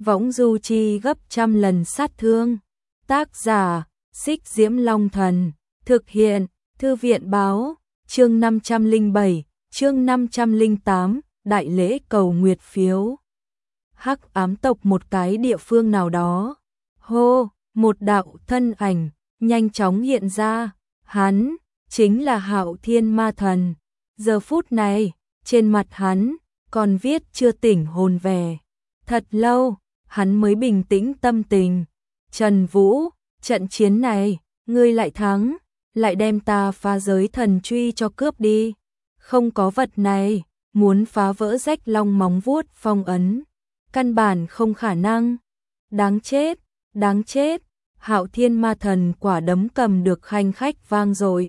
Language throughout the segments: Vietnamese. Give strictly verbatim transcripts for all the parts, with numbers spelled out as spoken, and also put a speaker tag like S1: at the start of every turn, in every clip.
S1: võng du chi gấp trăm lần sát thương. Tác giả, Xích Diễm Long Thần, thực hiện, Thư viện báo, chương năm trăm lẻ bảy, chương năm trăm lẻ tám, đại lễ cầu nguyệt phiếu. Hắc ám tộc một cái địa phương nào đó. Hô, một đạo thân ảnh, nhanh chóng hiện ra, hắn, chính là Hạo Thiên Ma Thần. Giờ phút này, trên mặt hắn, còn viết chưa tỉnh hồn vẻ. Thật lâu, hắn mới bình tĩnh tâm tình. Trần Vũ, trận chiến này, ngươi lại thắng, lại đem ta phá giới thần truy cho cướp đi. Không có vật này, muốn phá vỡ rách long móng vuốt phong ấn, căn bản không khả năng. Đáng chết, đáng chết. Hạo Thiên Ma Thần quả đấm cầm được khanh khách vang dội,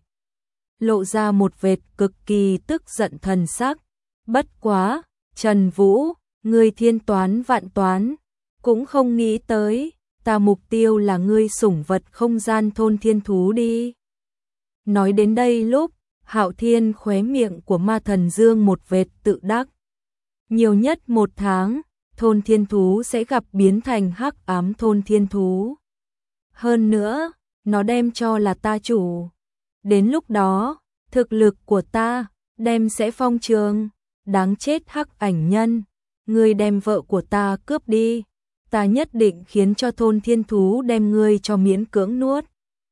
S1: lộ ra một vệt cực kỳ tức giận thần sắc. Bất quá, Trần Vũ, ngươi thiên toán vạn toán, cũng không nghĩ tới, ta mục tiêu là ngươi sủng vật không gian thôn thiên thú đi. Nói đến đây lúc, Hạo Thiên khóe miệng của Ma Thần dương một vệt tự đắc. Nhiều nhất một tháng, thôn thiên thú sẽ gặp biến thành hắc ám thôn thiên thú. Hơn nữa, nó đem cho là ta chủ. Đến lúc đó, thực lực của ta đem sẽ phong trường. Đáng chết hắc ảnh nhân, ngươi đem vợ của ta cướp đi, ta nhất định khiến cho thôn thiên thú đem ngươi cho miễn cưỡng nuốt.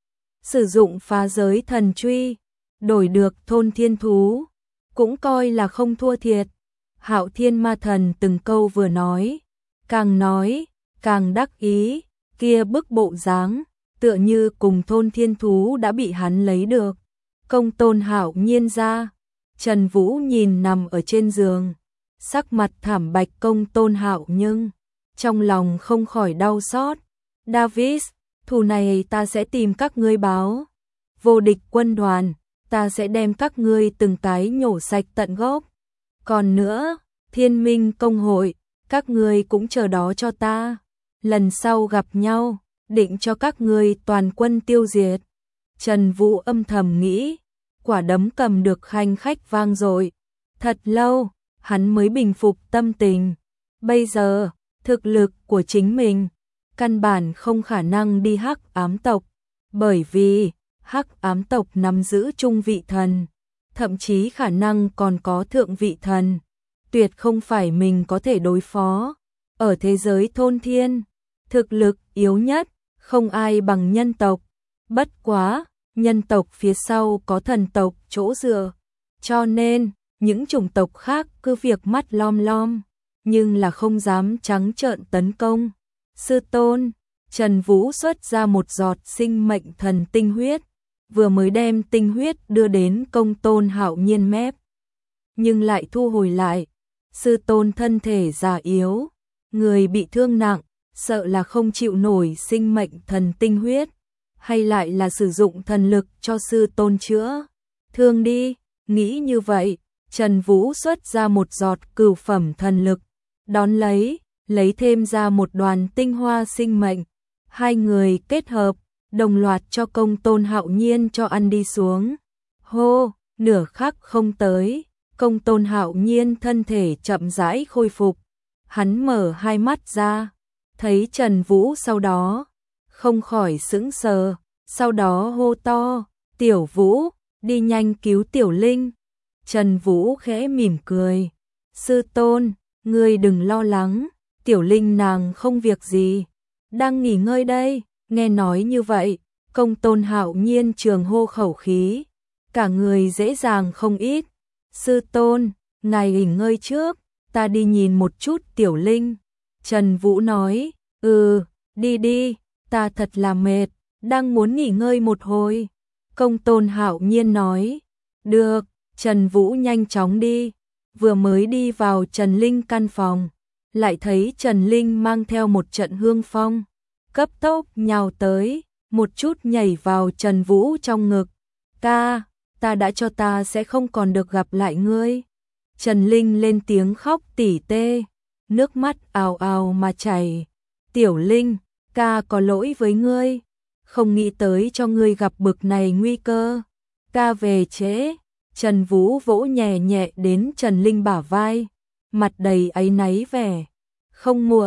S1: Sử dụng phá giới thần truy, đổi được thôn thiên thú, cũng coi là không thua thiệt. Hạo Thiên Ma Thần từng câu vừa nói, càng nói, càng đắc ý, kia bức bộ dáng, tựa như cùng thôn thiên thú đã bị hắn lấy được. Công tôn Hạo Nhiên ra. Trần Vũ nhìn nằm ở trên giường, sắc mặt thảm bạch công tôn Hạo nhưng trong lòng không khỏi đau xót. Davis, thù này ta sẽ tìm các ngươi báo. Vô địch quân đoàn, ta sẽ đem các ngươi từng cái nhổ sạch tận gốc. Còn nữa, Thiên Minh công hội, các ngươi cũng chờ đó cho ta. Lần sau gặp nhau, định cho các ngươi toàn quân tiêu diệt. Trần Vũ âm thầm nghĩ. Quả đấm cầm được khanh khách vang dội. Thật lâu, hắn mới bình phục tâm tình. Bây giờ, thực lực của chính mình, căn bản không khả năng đi hắc ám tộc. Bởi vì, hắc ám tộc nắm giữ trung vị thần. Thậm chí khả năng còn có thượng vị thần. Tuyệt không phải mình có thể đối phó. Ở thế giới thôn thiên, thực lực yếu nhất, không ai bằng nhân tộc. Bất quá, nhân tộc phía sau có thần tộc chỗ dựa, cho nên những chủng tộc khác cứ việc mắt lom lom, nhưng là không dám trắng trợn tấn công. Sư tôn, Trần Vũ xuất ra một giọt sinh mệnh thần tinh huyết, vừa mới đem tinh huyết đưa đến công tôn Hạo Nhiên mép, nhưng lại thu hồi lại. Sư tôn thân thể già yếu, người bị thương nặng, sợ là không chịu nổi sinh mệnh thần tinh huyết. Hay lại là sử dụng thần lực cho sư tôn chữa thương đi. Nghĩ như vậy, Trần Vũ xuất ra một giọt cửu phẩm thần lực, đón lấy, lấy thêm ra một đoàn tinh hoa sinh mệnh. Hai người kết hợp, đồng loạt cho công tôn Hạo Nhiên cho ăn đi xuống. Hô, nửa khắc không tới, công tôn Hạo Nhiên thân thể chậm rãi khôi phục. Hắn mở hai mắt ra, thấy Trần Vũ sau đó, không khỏi sững sờ, sau đó hô to, Tiểu Vũ, đi nhanh cứu Tiểu Linh. Trần Vũ khẽ mỉm cười, sư tôn, ngươi đừng lo lắng, Tiểu Linh nàng không việc gì, đang nghỉ ngơi đây. Nghe nói như vậy, công tôn Hạo Nhiên trường hô khẩu khí, cả người dễ dàng không ít. Sư tôn, ngài nghỉ ngơi trước, ta đi nhìn một chút Tiểu Linh. Trần Vũ nói, ừ, đi đi. Ta thật là mệt, đang muốn nghỉ ngơi một hồi. Công tôn Hạo Nhiên nói, được. Trần Vũ nhanh chóng đi, vừa mới đi vào Trần Linh căn phòng, lại thấy Trần Linh mang theo một trận hương phong, cấp tốc nhào tới, một chút nhảy vào Trần Vũ trong ngực. Ca, ta đã cho ta sẽ không còn được gặp lại ngươi. Trần Linh lên tiếng khóc tỉ tê, nước mắt ào ào mà chảy. Tiểu Linh, ca có lỗi với ngươi, không nghĩ tới cho ngươi gặp bực này nguy cơ. Ca về trễ. Trần Vũ vỗ nhẹ nhẹ đến Trần Linh bả vai, mặt đầy áy náy vẻ. Không muộn,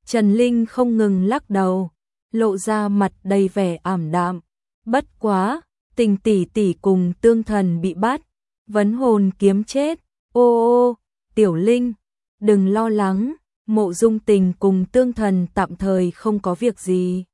S1: Trần Linh không ngừng lắc đầu, lộ ra mặt đầy vẻ ảm đạm. Bất quá, Tình tỷ tỷ cùng Tương Thần bị bắt, vấn hồn kiếm chết. Ô ô, Tiểu Linh, đừng lo lắng, Mộ Dung Tình cùng Tương Thần tạm thời không có việc gì.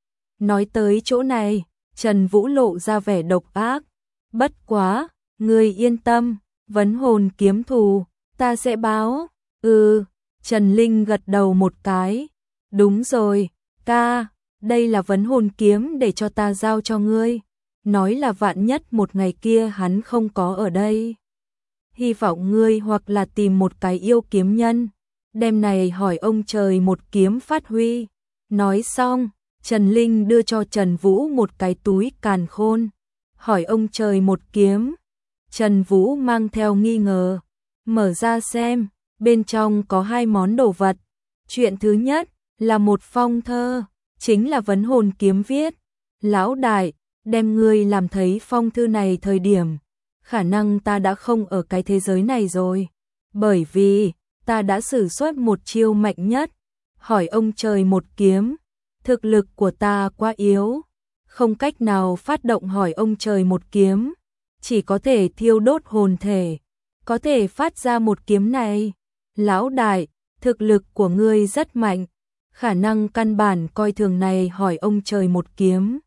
S1: Nói tới chỗ này, Trần Vũ lộ ra vẻ độc ác. Bất quá, ngươi yên tâm, vấn hồn kiếm thù, ta sẽ báo. Ừ, Trần Linh gật đầu một cái. Đúng rồi, ca, đây là vấn hồn kiếm để cho ta giao cho ngươi. Nói là vạn nhất một ngày kia hắn không có ở đây. Hy vọng ngươi hoặc là tìm một cái yêu kiếm nhân, đêm này hỏi ông trời một kiếm phát huy. Nói xong, Trần Linh đưa cho Trần Vũ một cái túi càn khôn, hỏi ông trời một kiếm. Trần Vũ mang theo nghi ngờ, mở ra xem, bên trong có hai món đồ vật. Chuyện thứ nhất là một phong thơ, chính là vấn hồn kiếm viết. Lão đại, đem ngươi làm thấy phong thư này thời điểm, khả năng ta đã không ở cái thế giới này rồi, bởi vì ta đã sử xuất một chiêu mạnh nhất, hỏi ông trời một kiếm. Thực lực của ta quá yếu, không cách nào phát động hỏi ông trời một kiếm, chỉ có thể thiêu đốt hồn thể, có thể phát ra một kiếm này. Lão đại, thực lực của ngươi rất mạnh, khả năng căn bản coi thường này hỏi ông trời một kiếm.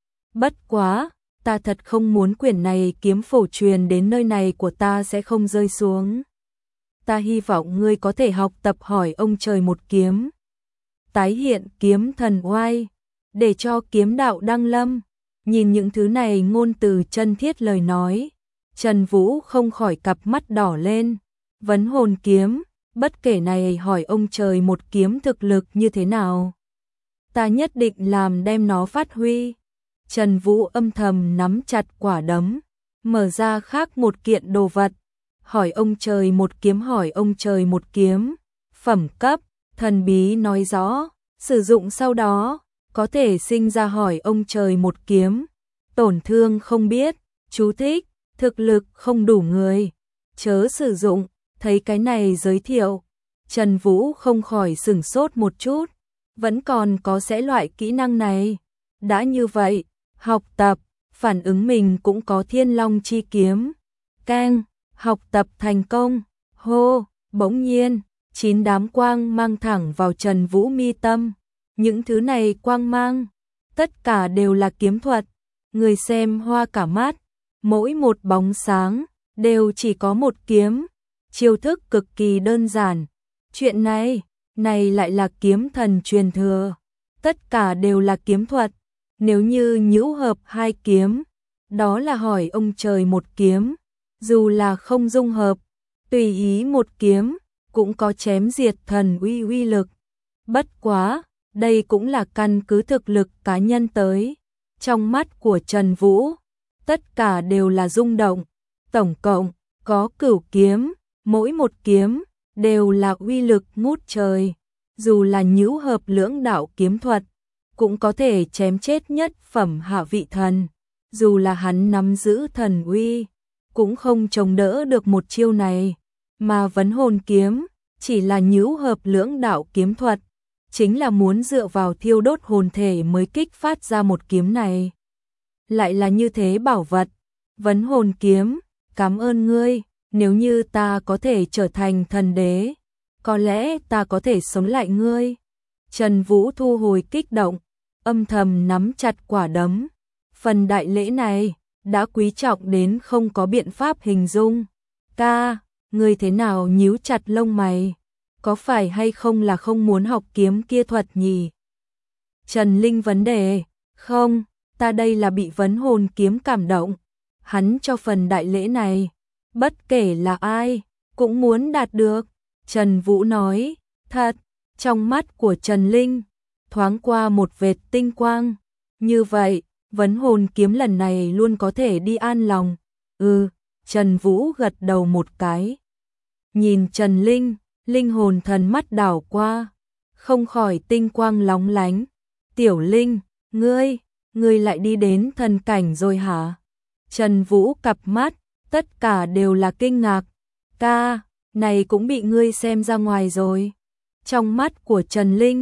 S1: Bất quá, ta thật không muốn quyển này kiếm phổ truyền đến nơi này của ta sẽ không rơi xuống. Ta hy vọng ngươi có thể học tập hỏi ông trời một kiếm, tái hiện kiếm thần oai, để cho kiếm đạo đăng lâm. Nhìn những thứ này ngôn từ chân thiết lời nói, Trần Vũ không khỏi cặp mắt đỏ lên. Vấn hồn kiếm, bất kể này hỏi ông trời một kiếm thực lực như thế nào, ta nhất định làm đem nó phát huy. Trần Vũ âm thầm nắm chặt quả đấm, mở ra khác một kiện đồ vật, hỏi ông trời một kiếm hỏi ông trời một kiếm, phẩm cấp, thần bí nói rõ, sử dụng sau đó, có thể sinh ra hỏi ông trời một kiếm, tổn thương không biết, chú thích, thực lực không đủ người, chớ sử dụng. Thấy cái này giới thiệu, Trần Vũ không khỏi sửng sốt một chút, vẫn còn có sẽ loại kỹ năng này. Đã như vậy, học tập, phản ứng mình cũng có Thiên Long chi kiếm. Keng, học tập thành công. Hô, bỗng nhiên, chín đám quang mang thẳng vào Trần Vũ mi tâm. Những thứ này quang mang, tất cả đều là kiếm thuật. Người xem hoa cả mắt, mỗi một bóng sáng đều chỉ có một kiếm. Chiêu thức cực kỳ đơn giản. Chuyện này, này lại là kiếm thần truyền thừa. Tất cả đều là kiếm thuật. Nếu như nhũ hợp hai kiếm, đó là hỏi ông trời một kiếm. Dù là không dung hợp, tùy ý một kiếm, cũng có chém diệt thần uy uy lực. Bất quá, đây cũng là căn cứ thực lực cá nhân tới. Trong mắt của Trần Vũ, tất cả đều là rung động. Tổng cộng, có cửu kiếm. Mỗi một kiếm đều là uy lực ngút trời, dù là nhũ hợp lưỡng đạo kiếm thuật, cũng có thể chém chết nhất phẩm hạ vị thần, dù là hắn nắm giữ thần uy, cũng không chống đỡ được một chiêu này, mà vấn hồn kiếm chỉ là nhũ hợp lưỡng đạo kiếm thuật, chính là muốn dựa vào thiêu đốt hồn thể mới kích phát ra một kiếm này. Lại là như thế bảo vật, vấn hồn kiếm, cảm ơn ngươi. Nếu như ta có thể trở thành thần đế, có lẽ ta có thể sống lại ngươi. Trần Vũ thu hồi kích động, âm thầm nắm chặt quả đấm. Phần đại lễ này đã quý trọng đến không có biện pháp hình dung. Ca, ngươi thế nào nhíu chặt lông mày? Có phải hay không là không muốn học kiếm kia thuật nhỉ? Trần Linh vấn đề, không, ta đây là bị vấn hồn kiếm cảm động. Hắn cho phần đại lễ này, bất kể là ai, cũng muốn đạt được. Trần Vũ nói, thật, trong mắt của Trần Linh, thoáng qua một vệt tinh quang. Như vậy, vấn hồn kiếm lần này luôn có thể đi an lòng. Ừ, Trần Vũ gật đầu một cái. Nhìn Trần Linh, linh hồn thần mắt đảo qua, không khỏi tinh quang lóng lánh. Tiểu Linh, ngươi, ngươi lại đi đến thần cảnh rồi hả? Trần Vũ cặp mắt, tất cả đều là kinh ngạc. Ca, này cũng bị ngươi xem ra ngoài rồi. Trong mắt của Trần Linh,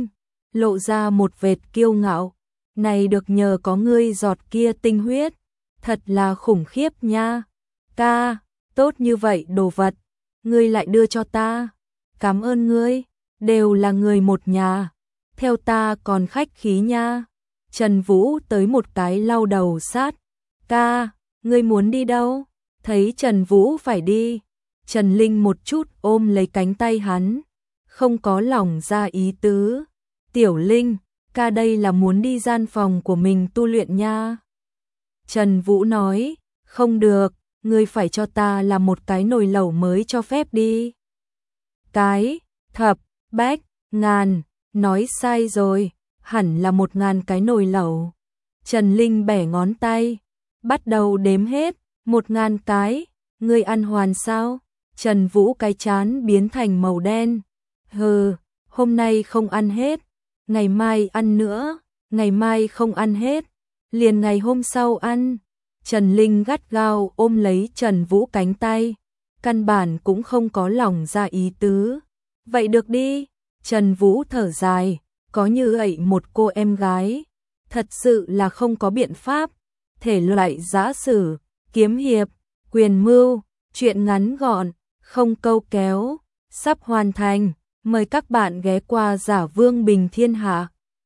S1: lộ ra một vệt kiêu ngạo. Này được nhờ có ngươi giọt kia tinh huyết, thật là khủng khiếp nha. Ca, tốt như vậy đồ vật, ngươi lại đưa cho ta. Cảm ơn ngươi, đều là người một nhà. Theo ta còn khách khí nha. Trần Vũ tới một cái lau đầu sát. Ca, ngươi muốn đi đâu? Thấy Trần Vũ phải đi, Trần Linh một chút ôm lấy cánh tay hắn, không có lòng ra ý tứ. Tiểu Linh, ca đây là muốn đi gian phòng của mình tu luyện nha. Trần Vũ nói, không được, ngươi phải cho ta làm một cái nồi lẩu mới cho phép đi. Cái, thập, bách, ngàn, nói sai rồi, hẳn là một ngàn cái nồi lẩu. Trần Linh bẻ ngón tay, bắt đầu đếm hết, một ngàn cái, ngươi ăn hoàn sao? Trần Vũ cái chán biến thành màu đen. Hừ, hôm nay không ăn hết, ngày mai ăn nữa, ngày mai không ăn hết, liền ngày hôm sau ăn. Trần Linh gắt gao ôm lấy Trần Vũ cánh tay, căn bản cũng không có lòng ra ý tứ. Vậy được đi, Trần Vũ thở dài, có như vậy một cô em gái, thật sự là không có biện pháp. Thể loại giã sử, kiếm hiệp, quyền mưu, truyện ngắn gọn, không câu kéo, sắp hoàn thành. Mời các bạn ghé qua Giả Vương Bình Thiên Hạ.